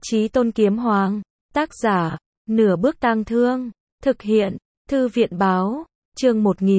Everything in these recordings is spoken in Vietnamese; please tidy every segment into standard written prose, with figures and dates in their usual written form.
Chí Tôn Kiếm Hoàng, tác giả, Nửa Bước Tang Thương, thực hiện, Thư viện báo, chương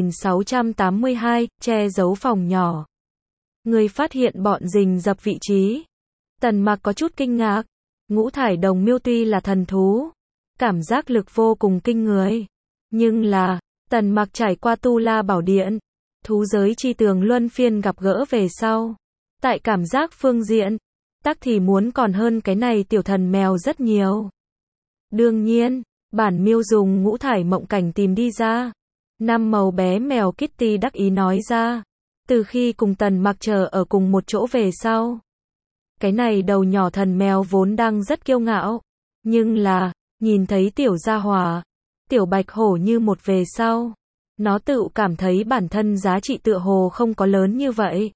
1682, che giấu phòng nhỏ. Người phát hiện bọn rình rập vị trí. Tần Mặc có chút kinh ngạc, ngũ thải đồng miêu tuy là thần thú, cảm giác lực vô cùng kinh người, nhưng là, Tần Mặc trải qua Tu La Bảo Điện, thú giới chi tường luân phiên gặp gỡ về sau, tại cảm giác phương diện, tắc thì muốn còn hơn cái này tiểu thần mèo rất nhiều. Đương nhiên, bản miêu dùng ngũ thải mộng cảnh tìm đi ra. Năm màu bé mèo Kitty đắc ý nói ra, từ khi cùng Tần Mặc chờ ở cùng một chỗ về sau. Cái này đầu nhỏ thần mèo vốn đang rất kiêu ngạo, nhưng là, nhìn thấy tiểu gia hỏa, tiểu bạch hổ như một về sau, nó tự cảm thấy bản thân giá trị tựa hồ không có lớn như vậy.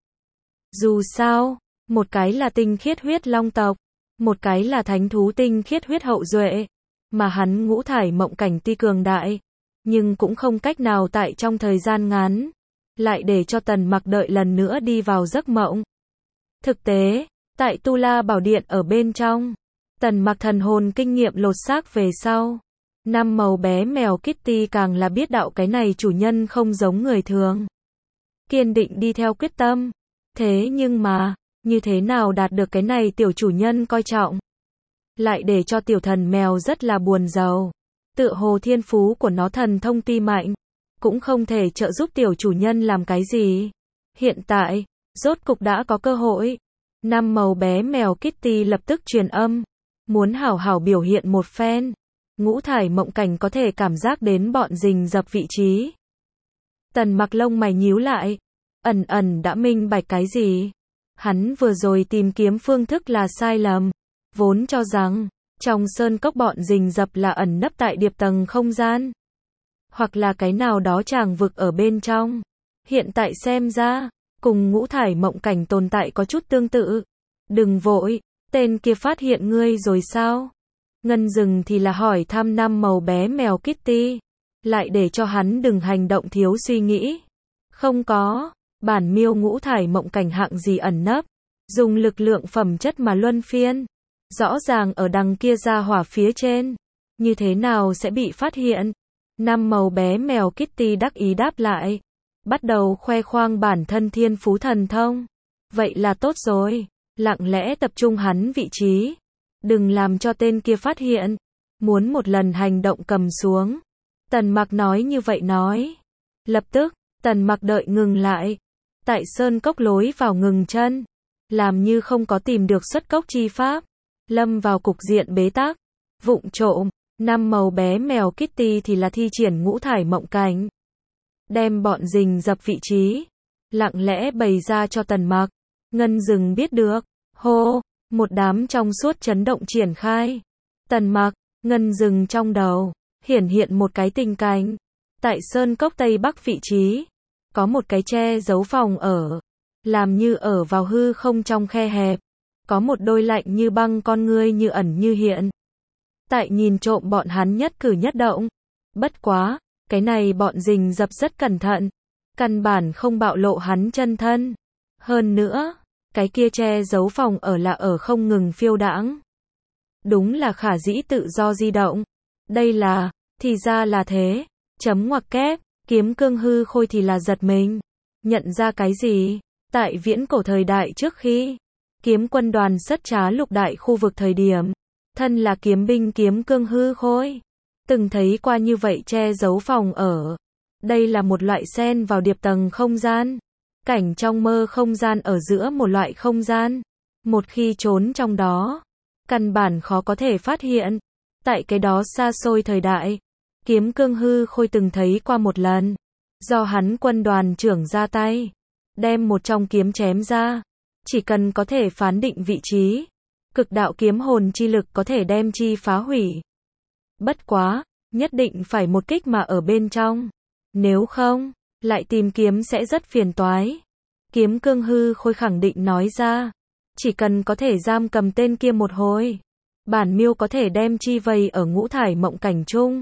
Dù sao, một cái là tinh khiết huyết long tộc, một cái là thánh thú tinh khiết huyết hậu duệ, mà hắn ngũ thải mộng cảnh tuy cường đại, nhưng cũng không cách nào tại trong thời gian ngắn, lại để cho Tần Mặc đợi lần nữa đi vào giấc mộng. Thực tế, tại Tu La Bảo Điện ở bên trong, Tần Mặc thần hồn kinh nghiệm lột xác về sau, năm màu bé mèo Kitty càng là biết đạo cái này chủ nhân không giống người thường. Kiên định đi theo quyết tâm. Thế nhưng mà, như thế nào đạt được cái này tiểu chủ nhân coi trọng? Lại để cho tiểu thần mèo rất là buồn rầu. Tựa hồ thiên phú của nó thần thông tuy mạnh, cũng không thể trợ giúp tiểu chủ nhân làm cái gì. Hiện tại, rốt cục đã có cơ hội. Năm màu bé mèo Kitty lập tức truyền âm, muốn hảo hảo biểu hiện một phen. Ngũ thải mộng cảnh có thể cảm giác đến bọn rình rập vị trí. Tần Mặc lông mày nhíu lại, ẩn ẩn đã minh bạch cái gì. Hắn vừa rồi tìm kiếm phương thức là sai lầm, vốn cho rằng, trong sơn cốc bọn rình rập là ẩn nấp tại điệp tầng không gian, hoặc là cái nào đó tràng vực ở bên trong. Hiện tại xem ra, cùng ngũ thải mộng cảnh tồn tại có chút tương tự. Đừng vội, tên kia phát hiện ngươi rồi sao? Ngân Dừng thì là hỏi thăm năm màu bé mèo Kitty, lại để cho hắn đừng hành động thiếu suy nghĩ. Không có, bản miêu ngũ thải mộng cảnh hạng gì ẩn nấp, dùng lực lượng phẩm chất mà luân phiên, rõ ràng ở đằng kia ra hỏa phía trên, như thế nào sẽ bị phát hiện? Năm màu bé mèo Kitty đắc ý đáp lại, bắt đầu khoe khoang bản thân thiên phú thần thông. Vậy là tốt rồi, lặng lẽ tập trung hắn vị trí, đừng làm cho tên kia phát hiện, muốn một lần hành động cầm xuống. Tần Mặc nói như vậy nói. Lập tức, Tần Mặc đợi ngừng lại, tại sơn cốc lối vào ngừng chân, làm như không có tìm được xuất cốc chi pháp, lâm vào cục diện bế tắc, vụng trộm. Năm màu bé mèo Kitty thì là thi triển ngũ thải mộng cảnh, đem bọn rình rập vị trí, lặng lẽ bày ra cho Tần Mặc. Ngân Dừng biết được, hô, một đám trong suốt chấn động triển khai. Tần Mặc, Ngân Dừng trong đầu, hiển hiện một cái tình cảnh. Tại sơn cốc tây bắc vị trí, có một cái che giấu phòng ở, làm như ở vào hư không trong khe hẹp, có một đôi lạnh như băng con ngươi như ẩn như hiện. Tại nhìn trộm bọn hắn nhất cử nhất động. Bất quá, cái này bọn rình rập rất cẩn thận, căn bản không bạo lộ hắn chân thân. Hơn nữa, cái kia che giấu phòng ở là ở không ngừng phiêu đãng. Đúng là khả dĩ tự do di động. Đây là, thì ra là thế, chấm ngoặc kép, Kiếm Cương Hư Khôi thì là giật mình. Nhận ra cái gì? Tại viễn cổ thời đại trước khi, kiếm quân đoàn sất trá lục đại khu vực thời điểm, thân là kiếm binh Kiếm Cương Hư Khôi, từng thấy qua như vậy che giấu phòng ở. Đây là một loại xen vào điệp tầng không gian, cảnh trong mơ không gian ở giữa một loại không gian. Một khi trốn trong đó, căn bản khó có thể phát hiện. Tại cái đó xa xôi thời đại, Kiếm Cương Hư Khôi từng thấy qua một lần, do hắn quân đoàn trưởng ra tay, đem một trong kiếm chém ra, chỉ cần có thể phán định vị trí, cực đạo kiếm hồn chi lực có thể đem chi phá hủy. Bất quá, nhất định phải một kích mà ở bên trong, nếu không, lại tìm kiếm sẽ rất phiền toái. Kiếm Cương Hư Khôi khẳng định nói ra, chỉ cần có thể giam cầm tên kia một hồi, bản miêu có thể đem chi vây ở ngũ thải mộng cảnh chung.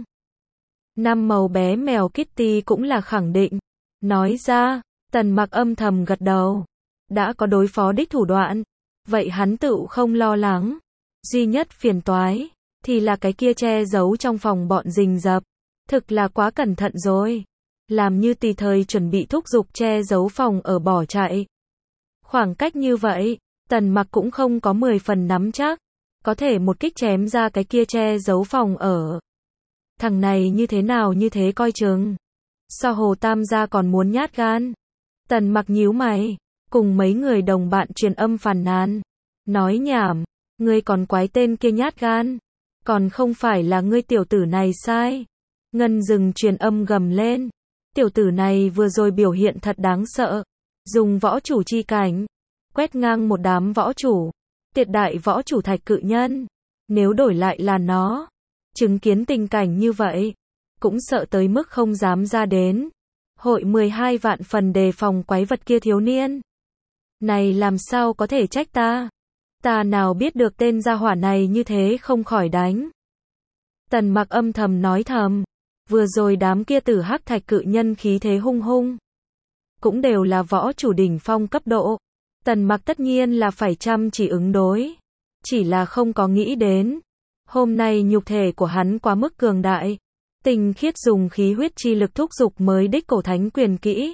Năm màu bé mèo Kitty cũng là khẳng định, nói ra. Tần Mặc âm thầm gật đầu, đã có đối phó đích thủ đoạn, vậy hắn tự không lo lắng. Duy nhất phiền toái thì là cái kia che giấu trong phòng bọn rình rập. Thực là quá cẩn thận rồi. Làm như tùy thời chuẩn bị thúc giục che giấu phòng ở bỏ chạy. Khoảng cách như vậy, Tần Mặc cũng không có 10 phần nắm chắc, có thể một kích chém ra cái kia che giấu phòng ở. Thằng này như thế nào như thế coi chừng. Sao Hồ Tam gia còn muốn nhát gan? Tần Mặc nhíu mày, cùng mấy người đồng bạn truyền âm phàn nàn. Nói nhảm, ngươi còn quái tên kia nhát gan. Còn không phải là ngươi tiểu tử này sai. Ngân Dừng truyền âm gầm lên. Tiểu tử này vừa rồi biểu hiện thật đáng sợ. Dùng võ chủ chi cảnh, quét ngang một đám võ chủ. Tiệt đại võ chủ Thạch Cự Nhân. Nếu đổi lại là nó, chứng kiến tình cảnh như vậy, cũng sợ tới mức không dám ra đến. Hội 12 vạn phần đề phòng quái vật kia thiếu niên. Này làm sao có thể trách ta? Ta nào biết được tên gia hỏa này như thế không khỏi đánh. Tần Mặc âm thầm nói thầm. Vừa rồi đám kia tử hắc Thạch Cự Nhân khí thế hung hung. Cũng đều là võ chủ đỉnh phong cấp độ. Tần Mặc tất nhiên là phải chăm chỉ ứng đối. Chỉ là không có nghĩ đến. Hôm nay nhục thể của hắn quá mức cường đại. Tinh khiết dùng khí huyết chi lực thúc giục mới đích cổ thánh quyền kỹ.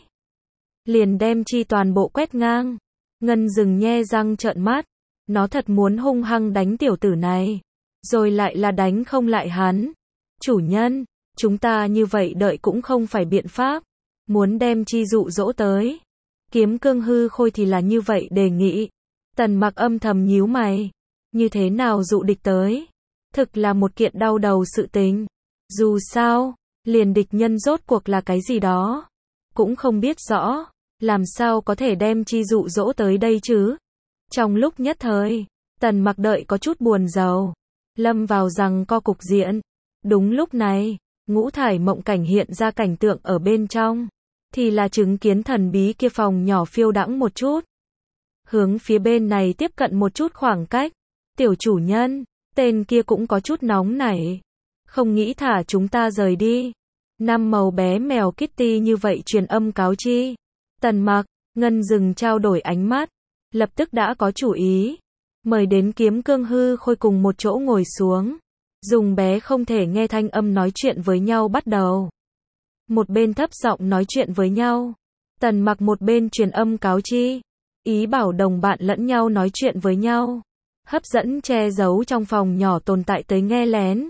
Liền đem chi toàn bộ quét ngang. Ngân Dừng nhe răng trợn mắt. Nó thật muốn hung hăng đánh tiểu tử này. Rồi lại là đánh không lại hắn. Chủ nhân, chúng ta như vậy đợi cũng không phải biện pháp. Muốn đem chi dụ dỗ tới. Kiếm Cương Hư Khôi thì là như vậy đề nghị. Tần Mặc âm thầm nhíu mày. Như thế nào dụ địch tới? Thực là một kiện đau đầu sự tình. Dù sao, liền địch nhân rốt cuộc là cái gì đó. Cũng không biết rõ. Làm sao có thể đem chi dụ dỗ tới đây chứ? Trong lúc nhất thời, Tần Mặc đợi có chút buồn rầu. Lâm vào rằng co cục diện. Đúng lúc này, ngũ thải mộng cảnh hiện ra cảnh tượng ở bên trong. Thì là chứng kiến thần bí kia phòng nhỏ phiêu đãng một chút. Hướng phía bên này tiếp cận một chút khoảng cách. Tiểu chủ nhân, tên kia cũng có chút nóng nảy. Không nghĩ thả chúng ta rời đi. Năm màu bé mèo Kitty như vậy truyền âm cáo chi. Tần Mặc, Ngân Dừng trao đổi ánh mắt. Lập tức đã có chủ ý. Mời đến Kiếm Cương Hư Khôi cùng một chỗ ngồi xuống. Dùng bé không thể nghe thanh âm nói chuyện với nhau bắt đầu. Một bên thấp giọng nói chuyện với nhau. Tần Mặc một bên truyền âm cáo chi. Ý bảo đồng bạn lẫn nhau nói chuyện với nhau. Hấp dẫn che giấu trong phòng nhỏ tồn tại tới nghe lén.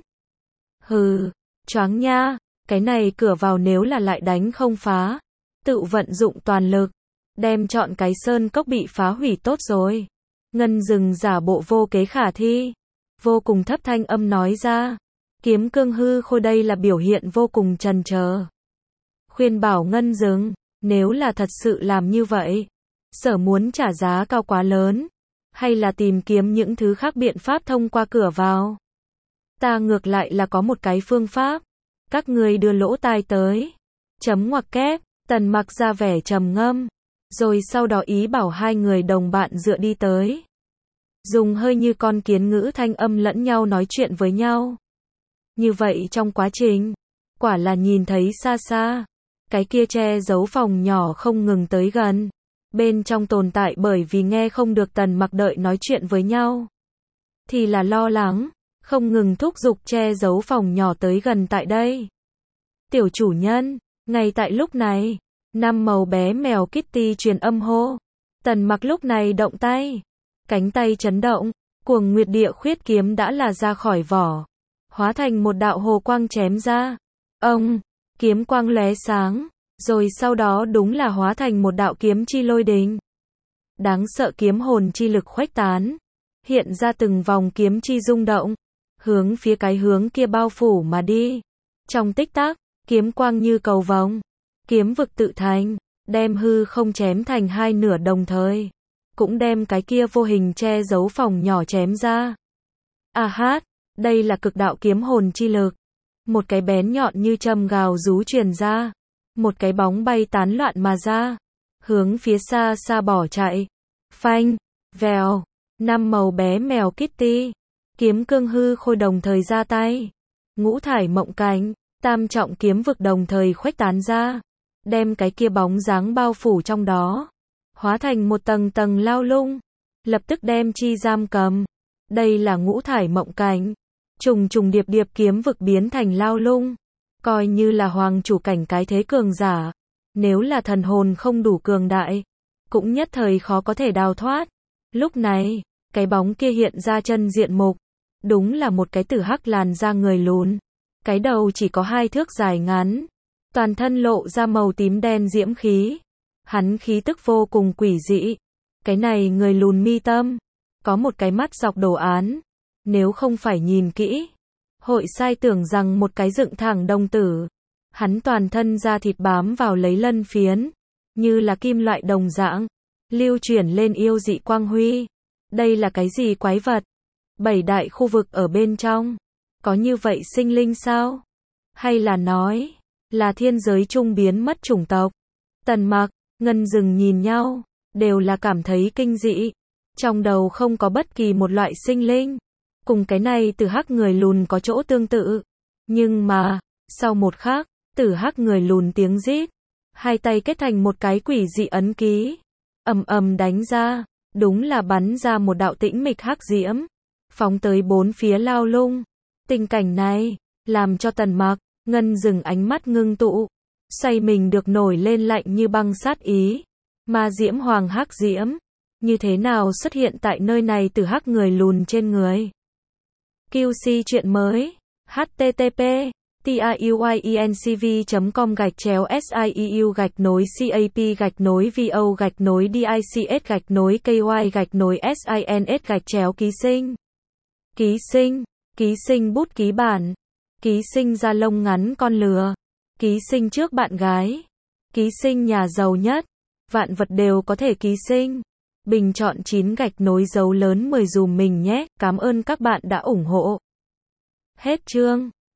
Hừ, choáng nha. Cái này cửa vào nếu là lại đánh không phá. Tự vận dụng toàn lực. Đem chọn cái sơn cốc bị phá hủy tốt rồi. Ngân Dừng giả bộ vô kế khả thi. Vô cùng thấp thanh âm nói ra. Kiếm Cương Hư Khôi đây là biểu hiện vô cùng trần chờ. Khuyên bảo Ngân Dừng, nếu là thật sự làm như vậy, sở muốn trả giá cao quá lớn, hay là tìm kiếm những thứ khác biện pháp thông qua cửa vào. Ta ngược lại là có một cái phương pháp. Các người đưa lỗ tai tới. Chấm ngoặc kép, Tần Mặc ra vẻ trầm ngâm. Rồi sau đó ý bảo hai người đồng bạn dựa đi tới. Dùng hơi như con kiến ngữ thanh âm lẫn nhau nói chuyện với nhau. Như vậy trong quá trình, quả là nhìn thấy xa xa. Cái kia che giấu phòng nhỏ không ngừng tới gần. Bên trong tồn tại bởi vì nghe không được Tần Mặc đợi nói chuyện với nhau. Thì là lo lắng, không ngừng thúc giục che giấu phòng nhỏ tới gần tại đây. Tiểu chủ nhân, ngay tại lúc này, năm màu bé mèo Kitty truyền âm hô. Tần Mặc lúc này động tay. Cánh tay chấn động, Cuồng Nguyệt Địa Khuyết kiếm đã là ra khỏi vỏ. Hóa thành một đạo hồ quang chém ra. Ông, kiếm quang lóe sáng. Rồi sau đó đúng là hóa thành một đạo kiếm chi lôi đình. Đáng sợ kiếm hồn chi lực khuếch tán. Hiện ra từng vòng kiếm chi rung động. Hướng phía cái hướng kia bao phủ mà đi. Trong tích tắc, kiếm quang như cầu vồng. Kiếm vực tự thành, đem hư không chém thành hai nửa đồng thời. Cũng đem cái kia vô hình che giấu phòng nhỏ chém ra. À hát, đây là cực đạo kiếm hồn chi lực. Một cái bén nhọn như châm gào rú truyền ra. Một cái bóng bay tán loạn mà ra. Hướng phía xa xa bỏ chạy. Phanh, vèo, năm màu bé mèo Kitty. Kiếm Cương Hư Khôi đồng thời ra tay. Ngũ thải mộng cảnh, tam trọng kiếm vực đồng thời khuếch tán ra. Đem cái kia bóng dáng bao phủ trong đó. Hóa thành một tầng tầng lao lung. Lập tức đem chi giam cầm. Đây là ngũ thải mộng cảnh. Trùng trùng điệp điệp kiếm vực biến thành lao lung. Coi như là hoàng chủ cảnh cái thế cường giả. Nếu là thần hồn không đủ cường đại, cũng nhất thời khó có thể đào thoát. Lúc này, cái bóng kia hiện ra chân diện mục. Đúng là một cái tử hắc làn da người lùn. Cái đầu chỉ có 2 thước dài ngắn. Toàn thân lộ ra màu tím đen diễm khí. Hắn khí tức vô cùng quỷ dị. Cái này người lùn mi tâm. Có một cái mắt dọc đồ án. Nếu không phải nhìn kỹ, hội sai tưởng rằng một cái dựng thẳng đồng tử. Hắn toàn thân da thịt bám vào lấy lân phiến. Như là kim loại đồng dạng. Lưu chuyển lên yêu dị quang huy. Đây là cái gì quái vật? 7 đại khu vực ở bên trong. Có như vậy sinh linh sao? Hay là nói, là thiên giới trung biến mất chủng tộc? Tần Mặc, Ngân Dừng nhìn nhau, đều là cảm thấy kinh dị. Trong đầu không có bất kỳ một loại sinh linh. Cùng cái này tử hắc người lùn có chỗ tương tự. Nhưng mà, sau một khắc, tử hắc người lùn tiếng rít. 2 tay kết thành một cái quỷ dị ấn ký. Ầm ầm đánh ra, đúng là bắn ra một đạo tĩnh mịch hắc diễm. Phóng tới 4 phía lao lung. Tình cảnh này, làm cho Tần Mặc, Ngân Dừng ánh mắt ngưng tụ. Xoay mình được nổi lên lạnh như băng sát ý. Ma diễm hoàng hắc diễm. Như thế nào xuất hiện tại nơi này từ hắc người lùn trên người? QC chuyện mới. http tiuyencv.com/cap/vo/dics/ky-sins-ký sinh, ký sinh bút ký bản, ký sinh da lông ngắn con lừa, ký sinh trước bạn gái, ký sinh nhà giàu nhất, vạn vật đều có thể ký sinh. Bình chọn 9 dấu lớn 10 dùm mình nhé, cảm ơn các bạn đã ủng hộ. Hết chương.